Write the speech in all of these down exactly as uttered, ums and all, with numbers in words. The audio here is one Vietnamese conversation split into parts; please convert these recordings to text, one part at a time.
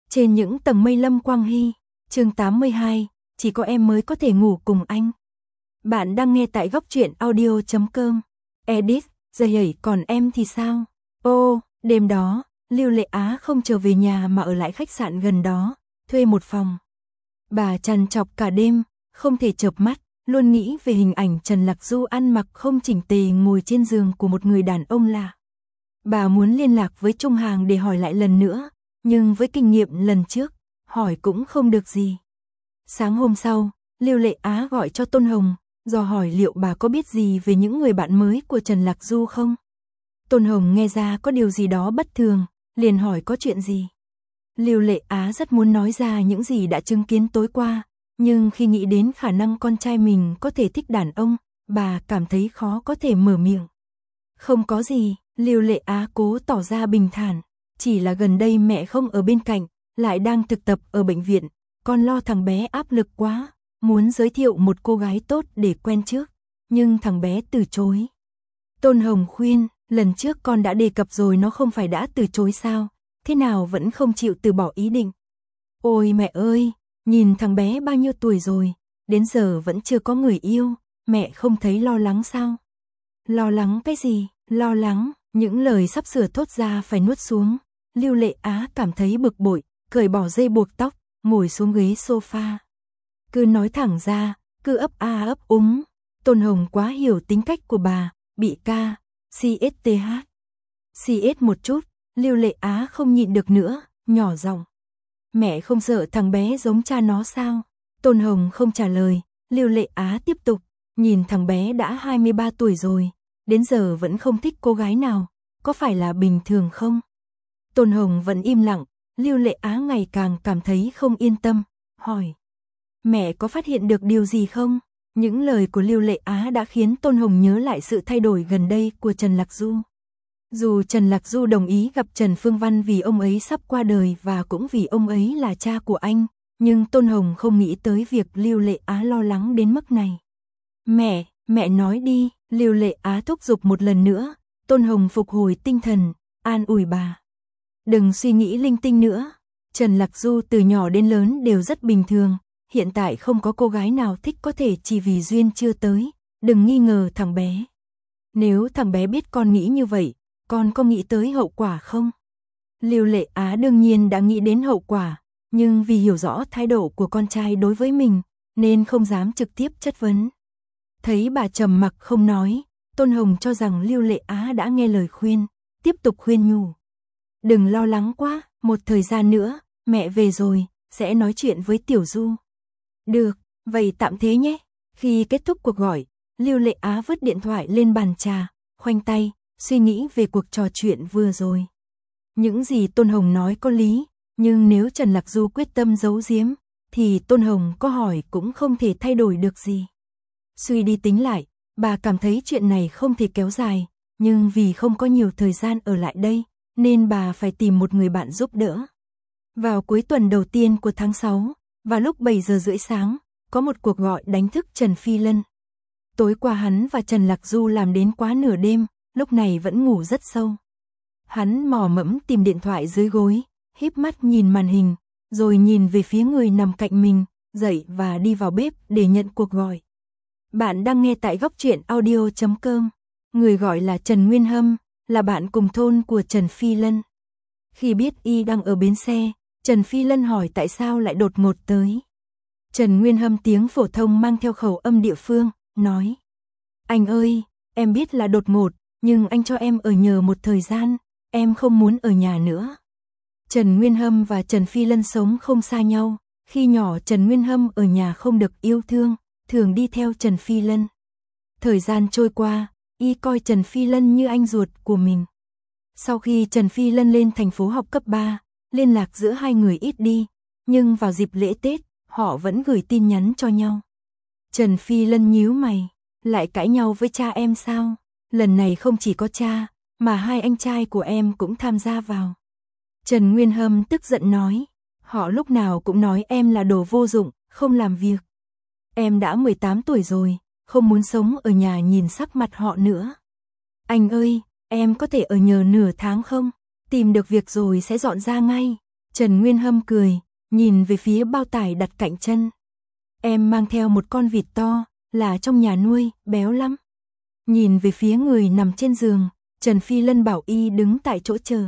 Trên những tầng mây Lâm Quang Hy, chương tám mươi hai, chỉ có em mới có thể ngủ cùng anh. Bạn đang nghe tại góc truyện audio chấm com. Edit, giời ơi, còn em thì sao? Ô, đêm đó, Lưu Lệ Á không trở về nhà mà ở lại khách sạn gần đó, thuê một phòng. Bà trằn trọc cả đêm, không thể chợp mắt, luôn nghĩ về hình ảnh Trần Lạc Du ăn mặc không chỉnh tề ngồi trên giường của một người đàn ông lạ. Bà muốn liên lạc với Trung Hàng để hỏi lại lần nữa, nhưng với kinh nghiệm lần trước, hỏi cũng không được gì. Sáng hôm sau, Lưu Lệ Á gọi cho Tôn Hồng, dò hỏi liệu bà có biết gì về những người bạn mới của Trần Lạc Du không. Tôn Hồng nghe ra có điều gì đó bất thường, liền hỏi có chuyện gì. Lưu Lệ Á rất muốn nói ra những gì đã chứng kiến tối qua, nhưng khi nghĩ đến khả năng con trai mình có thể thích đàn ông, bà cảm thấy khó có thể mở miệng. Không có gì, Lưu Lệ Á cố tỏ ra bình thản, chỉ là gần đây mẹ không ở bên cạnh, lại đang thực tập ở bệnh viện, con lo thằng bé áp lực quá, muốn giới thiệu một cô gái tốt để quen trước, nhưng thằng bé từ chối. Tôn Hồng khuyên, lần trước con đã đề cập rồi, nó không phải đã từ chối sao, thế nào vẫn không chịu từ bỏ ý định. Ôi mẹ ơi, nhìn thằng bé bao nhiêu tuổi rồi, đến giờ vẫn chưa có người yêu, mẹ không thấy lo lắng sao? Lo lắng cái gì? Lo lắng, những lời sắp sửa thốt ra phải nuốt xuống. Lưu Lệ Á cảm thấy bực bội, cởi bỏ dây buộc tóc, ngồi xuống ghế sofa. Cứ nói thẳng ra, cứ ấp a ấp úng. Tôn Hồng quá hiểu tính cách của bà, bị ca, xê ét tê hát. xê ét một chút, Lưu Lệ Á không nhịn được nữa, nhỏ giọng. Mẹ không sợ thằng bé giống cha nó sao? Tôn Hồng không trả lời, Lưu Lệ Á tiếp tục, nhìn thằng bé đã hai mươi ba tuổi rồi, đến giờ vẫn không thích cô gái nào, có phải là bình thường không? Tôn Hồng vẫn im lặng, Lưu Lệ Á ngày càng cảm thấy không yên tâm, hỏi. Mẹ có phát hiện được điều gì không? Những lời của Lưu Lệ Á đã khiến Tôn Hồng nhớ lại sự thay đổi gần đây của Trần Lạc Du. Dù Trần Lạc Du đồng ý gặp Trần Phương Văn vì ông ấy sắp qua đời và cũng vì ông ấy là cha của anh, nhưng Tôn Hồng không nghĩ tới việc Lưu Lệ Á lo lắng đến mức này. Mẹ, mẹ nói đi, Lưu Lệ Á thúc giục một lần nữa, Tôn Hồng phục hồi tinh thần, an ủi bà. Đừng suy nghĩ linh tinh nữa, Trần Lạc Du từ nhỏ đến lớn đều rất bình thường, hiện tại không có cô gái nào thích có thể chỉ vì duyên chưa tới, đừng nghi ngờ thằng bé. Nếu thằng bé biết con nghĩ như vậy, con có nghĩ tới hậu quả không? Lưu Lệ Á đương nhiên đã nghĩ đến hậu quả, nhưng vì hiểu rõ thái độ của con trai đối với mình, nên không dám trực tiếp chất vấn. Thấy bà trầm mặc không nói, Tôn Hồng cho rằng Lưu Lệ Á đã nghe lời khuyên, tiếp tục khuyên nhủ. Đừng lo lắng quá, một thời gian nữa, mẹ về rồi, sẽ nói chuyện với Tiểu Du. Được, vậy tạm thế nhé. Khi kết thúc cuộc gọi, Lưu Lệ Á vứt điện thoại lên bàn trà, khoanh tay, suy nghĩ về cuộc trò chuyện vừa rồi. Những gì Tôn Hồng nói có lý, nhưng nếu Trần Lạc Du quyết tâm giấu giếm, thì Tôn Hồng có hỏi cũng không thể thay đổi được gì. Suy đi tính lại, bà cảm thấy chuyện này không thể kéo dài, nhưng vì không có nhiều thời gian ở lại đây, nên bà phải tìm một người bạn giúp đỡ. Vào cuối tuần đầu tiên của tháng sáu, vào lúc bảy giờ rưỡi sáng, có một cuộc gọi đánh thức Trần Phi Lân. Tối qua hắn và Trần Lạc Du làm đến quá nửa đêm, lúc này vẫn ngủ rất sâu. Hắn mò mẫm tìm điện thoại dưới gối, híp mắt nhìn màn hình, rồi nhìn về phía người nằm cạnh mình, dậy và đi vào bếp để nhận cuộc gọi. Bạn đang nghe tại góc truyện audio chấm com. Người gọi là Trần Nguyên Hâm, là bạn cùng thôn của Trần Phi Lân. Khi biết y đang ở bến xe, Trần Phi Lân hỏi tại sao lại đột ngột tới. Trần Nguyên Hâm tiếng phổ thông mang theo khẩu âm địa phương, nói. Anh ơi, em biết là đột ngột, nhưng anh cho em ở nhờ một thời gian, em không muốn ở nhà nữa. Trần Nguyên Hâm và Trần Phi Lân sống không xa nhau, khi nhỏ Trần Nguyên Hâm ở nhà không được yêu thương, thường đi theo Trần Phi Lân. Thời gian trôi qua, y coi Trần Phi Lân như anh ruột của mình. Sau khi Trần Phi Lân lên thành phố học cấp ba, liên lạc giữa hai người ít đi, nhưng vào dịp lễ Tết, họ vẫn gửi tin nhắn cho nhau. Trần Phi Lân nhíu mày, lại cãi nhau với cha em sao? Lần này không chỉ có cha, mà hai anh trai của em cũng tham gia vào. Trần Nguyên Hâm tức giận nói, họ lúc nào cũng nói em là đồ vô dụng, không làm việc. Em đã mười tám tuổi rồi, không muốn sống ở nhà nhìn sắc mặt họ nữa. Anh ơi, em có thể ở nhờ nửa tháng không? Tìm được việc rồi sẽ dọn ra ngay. Trần Nguyên Hâm cười, nhìn về phía bao tải đặt cạnh chân. Em mang theo một con vịt to, là trong nhà nuôi, béo lắm. Nhìn về phía người nằm trên giường, Trần Phi Lân bảo y đứng tại chỗ chờ.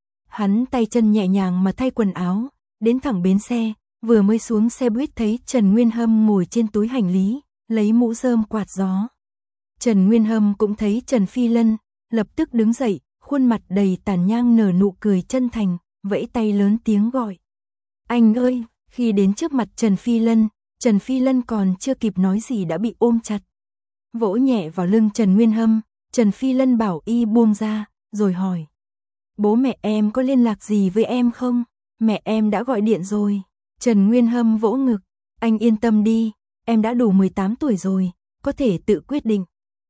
Hắn tay chân nhẹ nhàng mà thay quần áo, đến thẳng bến xe, vừa mới xuống xe buýt thấy Trần Nguyên Hâm ngồi trên túi hành lý, lấy mũ rơm quạt gió. Trần Nguyên Hâm cũng thấy Trần Phi Lân, lập tức đứng dậy, khuôn mặt đầy tàn nhang nở nụ cười chân thành, vẫy tay lớn tiếng gọi. Anh ơi, khi đến trước mặt Trần Phi Lân, Trần Phi Lân còn chưa kịp nói gì đã bị ôm chặt. Vỗ nhẹ vào lưng Trần Nguyên Hâm, Trần Phi Lân bảo y buông ra, rồi hỏi. Bố mẹ em có liên lạc gì với em không? Mẹ em đã gọi điện rồi. Trần Nguyên Hâm vỗ ngực, anh yên tâm đi, em đã đủ mười tám tuổi rồi, có thể tự quyết định.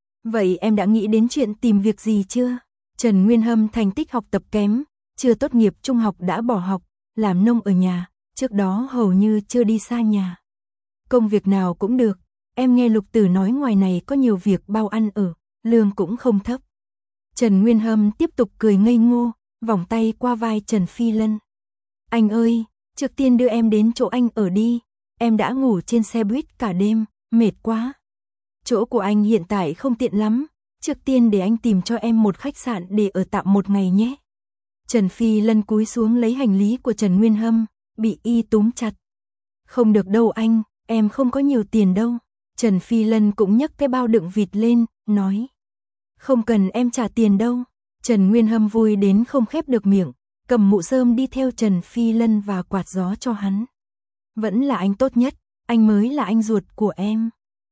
Vậy em đã nghĩ đến chuyện tìm việc gì chưa? Trần Nguyên Hâm thành tích học tập kém, chưa tốt nghiệp trung học đã bỏ học, làm nông ở nhà, trước đó hầu như chưa đi xa nhà. Công việc nào cũng được, em nghe Lục Tử nói ngoài này có nhiều việc bao ăn ở, lương cũng không thấp. Trần Nguyên Hâm tiếp tục cười ngây ngô, vòng tay qua vai Trần Phi Lân. Anh ơi, trước tiên đưa em đến chỗ anh ở đi, em đã ngủ trên xe buýt cả đêm, mệt quá. Chỗ của anh hiện tại không tiện lắm, trước tiên để anh tìm cho em một khách sạn để ở tạm một ngày nhé. Trần Phi Lân cúi xuống lấy hành lý của Trần Nguyên Hâm, bị y túm chặt. Không được đâu anh, em không có nhiều tiền đâu. Trần Phi Lân cũng nhấc cái bao đựng vịt lên, nói. Không cần em trả tiền đâu. Trần Nguyên Hâm vui đến không khép được miệng, cầm mũ rơm đi theo Trần Phi Lân và quạt gió cho hắn. Vẫn là anh tốt nhất, anh mới là anh ruột của em.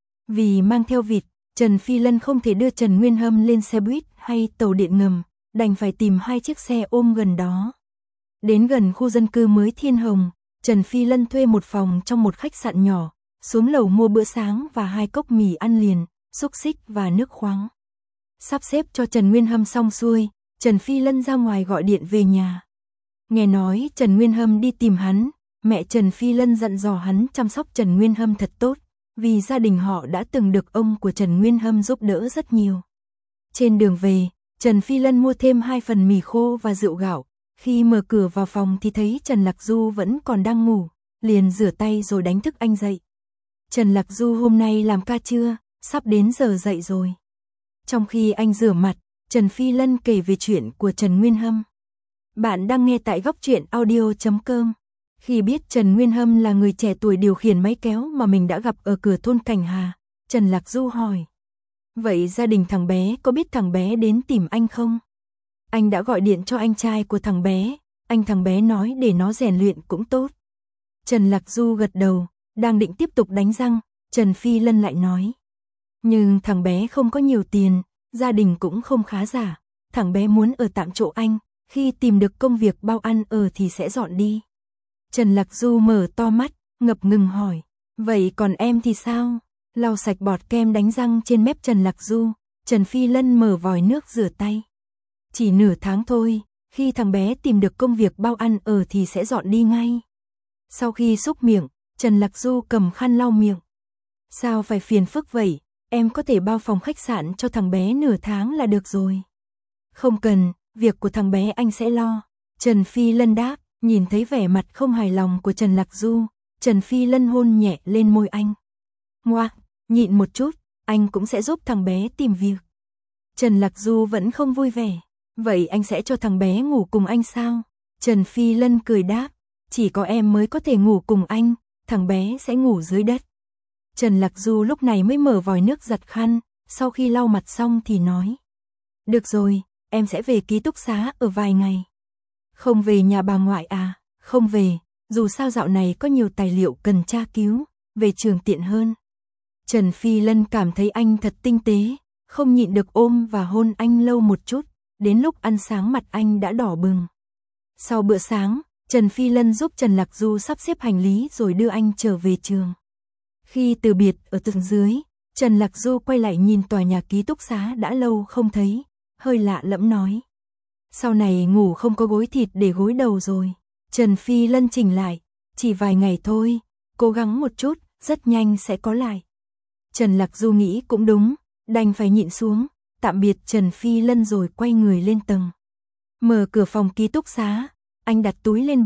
Vì mang theo vịt, Trần Phi Lân không thể đưa Trần Nguyên Hâm lên xe buýt hay tàu điện ngầm, đành phải tìm hai chiếc xe ôm gần đó. Đến gần khu dân cư mới Thiên Hồng, Trần Phi Lân thuê một phòng trong một khách sạn nhỏ, xuống lầu mua bữa sáng và hai cốc mì ăn liền, xúc xích và nước khoáng. Sắp xếp cho Trần Nguyên Hâm xong xuôi, Trần Phi Lân ra ngoài gọi điện về nhà. Nghe nói Trần Nguyên Hâm đi tìm hắn, mẹ Trần Phi Lân dặn dò hắn chăm sóc Trần Nguyên Hâm thật tốt, vì gia đình họ đã từng được ông của Trần Nguyên Hâm giúp đỡ rất nhiều. Trên đường về, Trần Phi Lân mua thêm hai phần mì khô và rượu gạo, khi mở cửa vào phòng thì thấy Trần Lạc Du vẫn còn đang ngủ, liền rửa tay rồi đánh thức anh dậy. Trần Lạc Du hôm nay làm ca trưa, sắp đến giờ dậy rồi. Trong khi anh rửa mặt, Trần Phi Lân kể về chuyện của Trần Nguyên Hâm. Bạn đang nghe tại góc truyện audio chấm com. Khi biết Trần Nguyên Hâm là người trẻ tuổi điều khiển máy kéo mà mình đã gặp ở cửa thôn Cảnh Hà, Trần Lạc Du hỏi. Vậy gia đình thằng bé có biết thằng bé đến tìm anh không? Anh đã gọi điện cho anh trai của thằng bé, anh thằng bé nói để nó rèn luyện cũng tốt. Trần Lạc Du gật đầu, đang định tiếp tục đánh răng, Trần Phi Lân lại nói. Nhưng thằng bé không có nhiều tiền, gia đình cũng không khá giả, thằng bé muốn ở tạm chỗ anh, khi tìm được công việc bao ăn ở thì sẽ dọn đi. Trần Lạc Du mở to mắt, ngập ngừng hỏi, vậy còn em thì sao? Lau sạch bọt kem đánh răng trên mép Trần Lạc Du, Trần Phi Lân mở vòi nước rửa tay. Chỉ nửa tháng thôi, khi thằng bé tìm được công việc bao ăn ở thì sẽ dọn đi ngay. Sau khi xúc miệng, Trần Lạc Du cầm khăn lau miệng. Sao phải phiền phức vậy, em có thể bao phòng khách sạn cho thằng bé nửa tháng là được rồi. Không cần, việc của thằng bé anh sẽ lo. Trần Phi Lân đáp, nhìn thấy vẻ mặt không hài lòng của Trần Lạc Du, Trần Phi Lân hôn nhẹ lên môi anh. Ngoác, nhịn một chút, anh cũng sẽ giúp thằng bé tìm việc. Trần Lạc Du vẫn không vui vẻ. Vậy anh sẽ cho thằng bé ngủ cùng anh sao? Trần Phi Lân cười đáp, chỉ có em mới có thể ngủ cùng anh, thằng bé sẽ ngủ dưới đất. Trần Lạc Du lúc này mới mở vòi nước giặt khăn, sau khi lau mặt xong thì nói. Được rồi, em sẽ về ký túc xá ở vài ngày. Không về nhà bà ngoại à? Không về, dù sao dạo này có nhiều tài liệu cần tra cứu, về trường tiện hơn. Trần Phi Lân cảm thấy anh thật tinh tế, không nhịn được ôm và hôn anh lâu một chút, đến lúc ăn sáng mặt anh đã đỏ bừng. Sau bữa sáng, Trần Phi Lân giúp Trần Lạc Du sắp xếp hành lý rồi đưa anh trở về trường. Khi từ biệt ở tầng dưới, Trần Lạc Du quay lại nhìn tòa nhà ký túc xá đã lâu không thấy, hơi lạ lẫm nói. Sau này ngủ không có gối thịt để gối đầu rồi. Trần Phi Lân chỉnh lại, chỉ vài ngày thôi, cố gắng một chút, rất nhanh sẽ có lại. Trần Lạc Du nghĩ cũng đúng, đành phải nhịn xuống, tạm biệt Trần Phi Lân rồi quay người lên tầng. Mở cửa phòng ký túc xá, anh đặt túi lên bàn,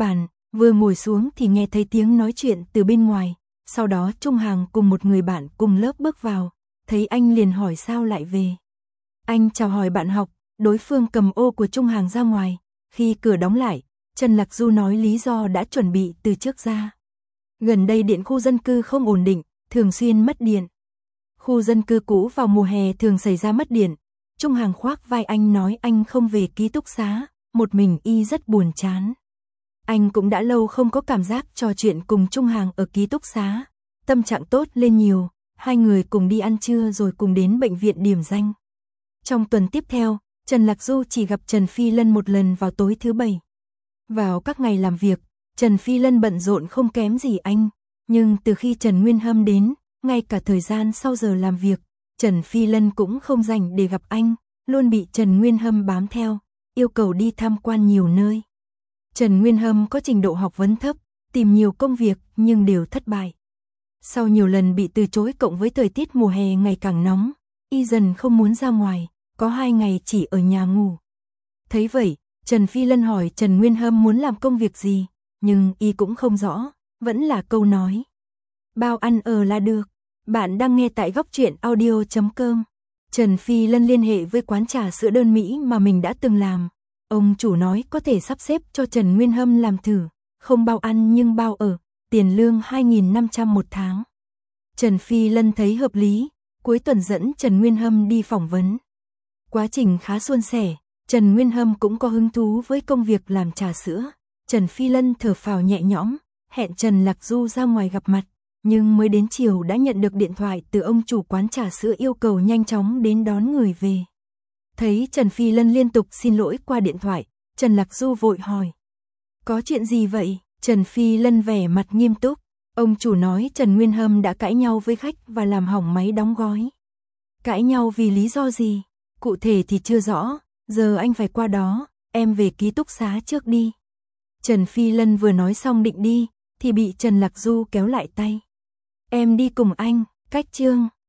Vừa ngồi xuống thì nghe thấy tiếng nói chuyện từ bên ngoài, sau đó Trung Hàng cùng một người bạn cùng lớp bước vào, thấy anh liền hỏi sao lại về. Anh chào hỏi bạn học, đối phương cầm ô của Trung Hàng ra ngoài, khi cửa đóng lại, Trần Lạc Du nói lý do đã chuẩn bị từ trước ra. Gần đây điện khu dân cư không ổn định, thường xuyên mất điện. Khu dân cư cũ vào mùa hè thường xảy ra mất điện. Trung Hàng khoác vai anh nói anh không về ký túc xá, một mình y rất buồn chán. Anh cũng đã lâu không có cảm giác trò chuyện cùng Trung Hàng ở ký túc xá, tâm trạng tốt lên nhiều, hai người cùng đi ăn trưa rồi cùng đến bệnh viện điểm danh. Trong tuần tiếp theo, Trần Lạc Du chỉ gặp Trần Phi Lân một lần vào tối thứ bảy. Vào các ngày làm việc, Trần Phi Lân bận rộn không kém gì anh, nhưng từ khi Trần Nguyên Hâm đến, ngay cả thời gian sau giờ làm việc, Trần Phi Lân cũng không dành để gặp anh, luôn bị Trần Nguyên Hâm bám theo, yêu cầu đi tham quan nhiều nơi. Trần Nguyên Hâm có trình độ học vấn thấp, tìm nhiều công việc nhưng đều thất bại. Sau nhiều lần bị từ chối cộng với thời tiết mùa hè ngày càng nóng, y dần không muốn ra ngoài, có hai ngày chỉ ở nhà ngủ. Thấy vậy, Trần Phi Lân hỏi Trần Nguyên Hâm muốn làm công việc gì, nhưng y cũng không rõ, vẫn là câu nói. Bao ăn ở là được. Bạn đang nghe tại góc truyện audio chấm com. Trần Phi Lân liên hệ với quán trà sữa đơn Mỹ mà mình đã từng làm. Ông chủ nói có thể sắp xếp cho Trần Nguyên Hâm làm thử, không bao ăn nhưng bao ở, tiền lương hai nghìn năm trăm một tháng. Trần Phi Lân thấy hợp lý, cuối tuần dẫn Trần Nguyên Hâm đi phỏng vấn. Quá trình khá suôn sẻ, Trần Nguyên Hâm cũng có hứng thú với công việc làm trà sữa. Trần Phi Lân thở phào nhẹ nhõm, hẹn Trần Lạc Du ra ngoài gặp mặt, nhưng mới đến chiều đã nhận được điện thoại từ ông chủ quán trà sữa yêu cầu nhanh chóng đến đón người về. Thấy Trần Phi Lân liên tục xin lỗi qua điện thoại, Trần Lạc Du vội hỏi. Có chuyện gì vậy? Trần Phi Lân vẻ mặt nghiêm túc. Ông chủ nói Trần Nguyên Hâm đã cãi nhau với khách và làm hỏng máy đóng gói. Cãi nhau vì lý do gì? Cụ thể thì chưa rõ, giờ anh phải qua đó, em về ký túc xá trước đi. Trần Phi Lân vừa nói xong định đi, thì bị Trần Lạc Du kéo lại tay. Em đi cùng anh, cách chương.